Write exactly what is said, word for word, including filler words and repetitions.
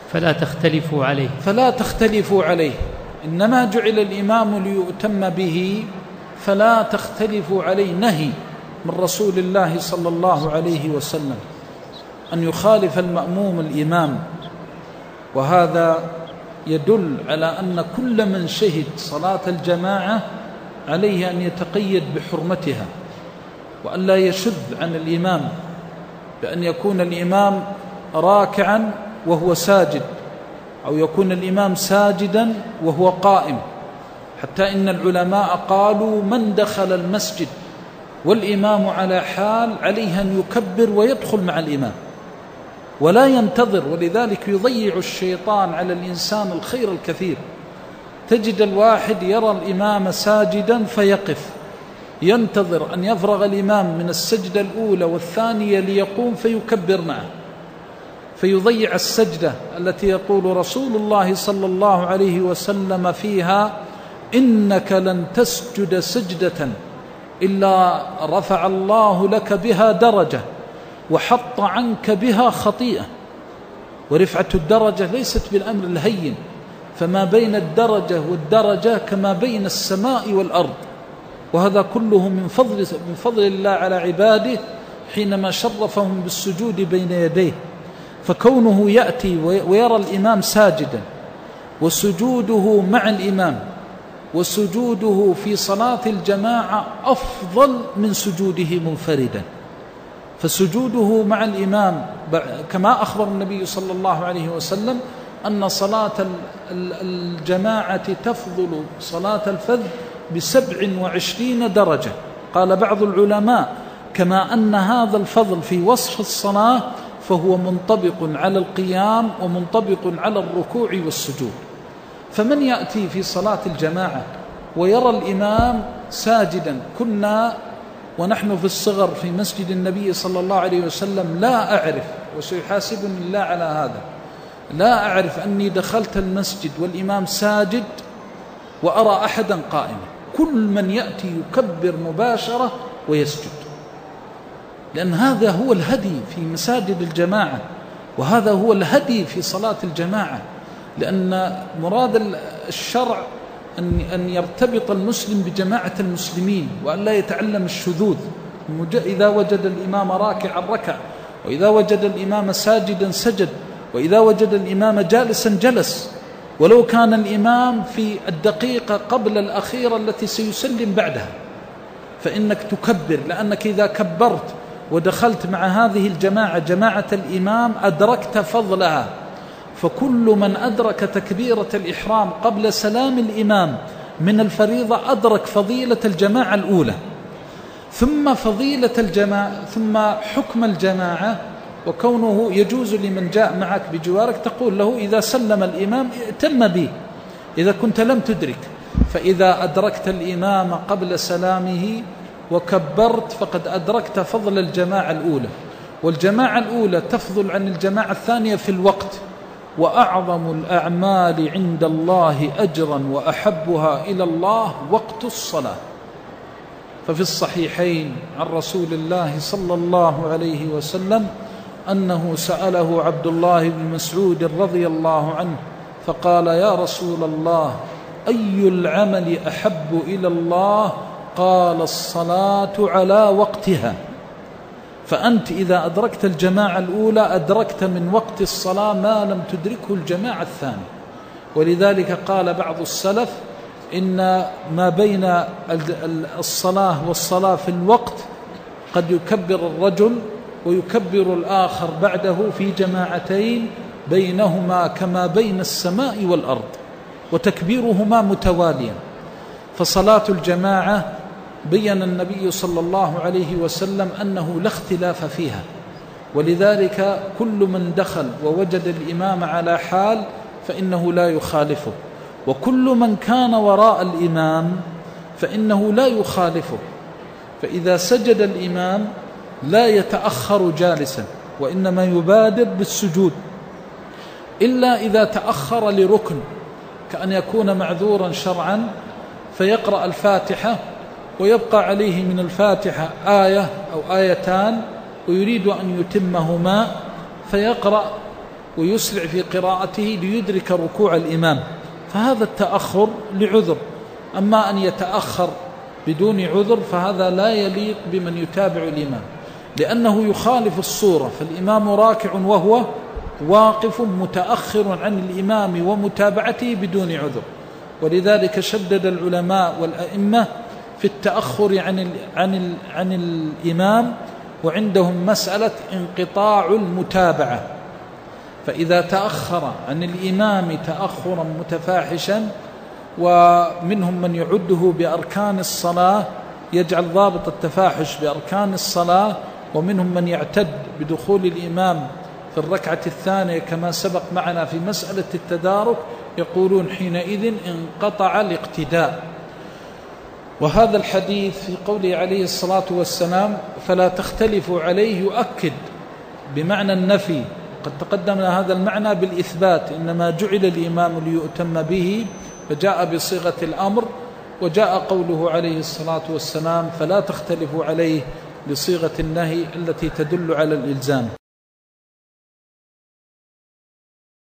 فلا تختلفوا عليه فلا تختلفوا عليه إنما جعل الإمام ليؤتم به فلا تختلفوا عليه، نهي من رسول الله صلى الله عليه وسلم أن يخالف المأموم الإمام. وهذا يدل على أن كل من شهد صلاة الجماعة عليه أن يتقيد بحرمتها، وأن لا يشذ عن الإمام، بأن يكون الإمام راكعا وهو ساجد، أو يكون الإمام ساجدا وهو قائم. حتى إن العلماء قالوا من دخل المسجد والإمام على حال عليه أن يكبر ويدخل مع الإمام ولا ينتظر. ولذلك يضيع الشيطان على الإنسان الخير الكثير. تجد الواحد يرى الإمام ساجدا فيقف ينتظر أن يفرغ الإمام من السجدة الأولى والثانية ليقوم فيكبر معه، فيضيع السجدة التي يقول رسول الله صلى الله عليه وسلم فيها: إنك لن تسجد سجدة إلا رفع الله لك بها درجة وحط عنك بها خطيئة. ورفعة الدرجة ليست بالأمر الهين، فما بين الدرجة والدرجة كما بين السماء والأرض، وهذا كله من فضل, من فضل الله على عباده حينما شرفهم بالسجود بين يديه. فكونه يأتي ويرى الإمام ساجدا وسجوده مع الإمام وسجوده في صلاة الجماعة أفضل من سجوده منفردا. فسجوده مع الإمام كما أخبر النبي صلى الله عليه وسلم أن صلاة الجماعة تفضل صلاة الفذ بسبع وعشرين درجة. قال بعض العلماء: كما أن هذا الفضل في وصف الصلاة فهو منطبق على القيام ومنطبق على الركوع والسجود. فمن يأتي في صلاة الجماعة ويرى الإمام ساجدا، كنا ونحن في الصغر في مسجد النبي صلى الله عليه وسلم لا أعرف، وسيحاسبني الله على هذا، لا أعرف أني دخلت المسجد والإمام ساجد وأرى أحدا قائما. كل من يأتي يكبر مباشرة ويسجد، لأن هذا هو الهدي في مساجد الجماعة، وهذا هو الهدي في صلاة الجماعة. لأن مراد الشرع أن يرتبط المسلم بجماعة المسلمين، وأن لا يتعلم الشذوذ. إذا وجد الإمام راكعا ركع، وإذا وجد الإمام ساجدا سجد، وإذا وجد الإمام جالسا جلس، ولو كان الإمام في الدقيقة قبل الأخيرة التي سيسلم بعدها، فإنك تكبر، لأنك إذا كبرت ودخلت مع هذه الجماعة جماعة الإمام أدركت فضلها. فكل من أدرك تكبيرة الإحرام قبل سلام الإمام من الفريضة أدرك فضيلة الجماعة الأولى، ثم فضيلة الجماعة، ثم حكم الجماعة. وكونه يجوز لمن جاء معك بجوارك تقول له: إذا سلم الإمام ائتم به إذا كنت لم تدرك. فإذا أدركت الإمام قبل سلامه وكبرت فقد أدركت فضل الجماعة الأولى. والجماعة الأولى تفضل عن الجماعة الثانية في الوقت. وأعظم الأعمال عند الله أجرا وأحبها إلى الله وقت الصلاة. ففي الصحيحين عن رسول الله صلى الله عليه وسلم أنه سأله عبد الله بن مسعود رضي الله عنه فقال: يا رسول الله، أي العمل أحب إلى الله؟ قال: الصلاة على وقتها. فأنت إذا أدركت الجماعة الأولى أدركت من وقت الصلاة ما لم تدركه الجماعة الثانية. ولذلك قال بعض السلف: إن ما بين الصلاة والصلاة في الوقت قد يكبر الرجل ويكبر الآخر بعده في جماعتين بينهما كما بين السماء والأرض، وتكبيرهما متواليا. فصلاة الجماعة بين النبي صلى الله عليه وسلم أنه لا اختلاف فيها، ولذلك كل من دخل ووجد الإمام على حال فإنه لا يخالفه، وكل من كان وراء الإمام فإنه لا يخالفه. فإذا سجد الإمام لا يتأخر جالسا، وإنما يبادر بالسجود، إلا إذا تأخر لركن، كأن يكون معذورا شرعا فيقرأ الفاتحة ويبقى عليه من الفاتحة آية أو آيتان ويريد أن يتمهما، فيقرأ ويسرع في قراءته ليدرك ركوع الإمام، فهذا التأخر لعذر. أما أن يتأخر بدون عذر فهذا لا يليق بمن يتابع الإمام، لأنه يخالف الصورة، فالإمام راكع وهو واقف متأخر عن الإمام ومتابعته بدون عذر. ولذلك شدد العلماء والأئمة في التأخر عن ال عن ال عن الإمام، وعندهم مسألة انقطاع المتابعة، فإذا تأخر عن الإمام تأخرا متفاحشا، ومنهم من يعده بأركان الصلاة، يجعل ضابط التفاحش بأركان الصلاة، ومنهم من يعتد بدخول الإمام في الركعة الثانية كما سبق معنا في مسألة التدارك، يقولون حينئذ انقطع الاقتداء. وهذا الحديث في قوله عليه الصلاة والسلام فلا تختلفوا عليه يؤكد بمعنى النفي، قد تقدمنا هذا المعنى بالإثبات، إنما جعل الإمام ليؤتم به، فجاء بصيغة الأمر، وجاء قوله عليه الصلاة والسلام فلا تختلفوا عليه بصيغة النهي التي تدل على الإلزام.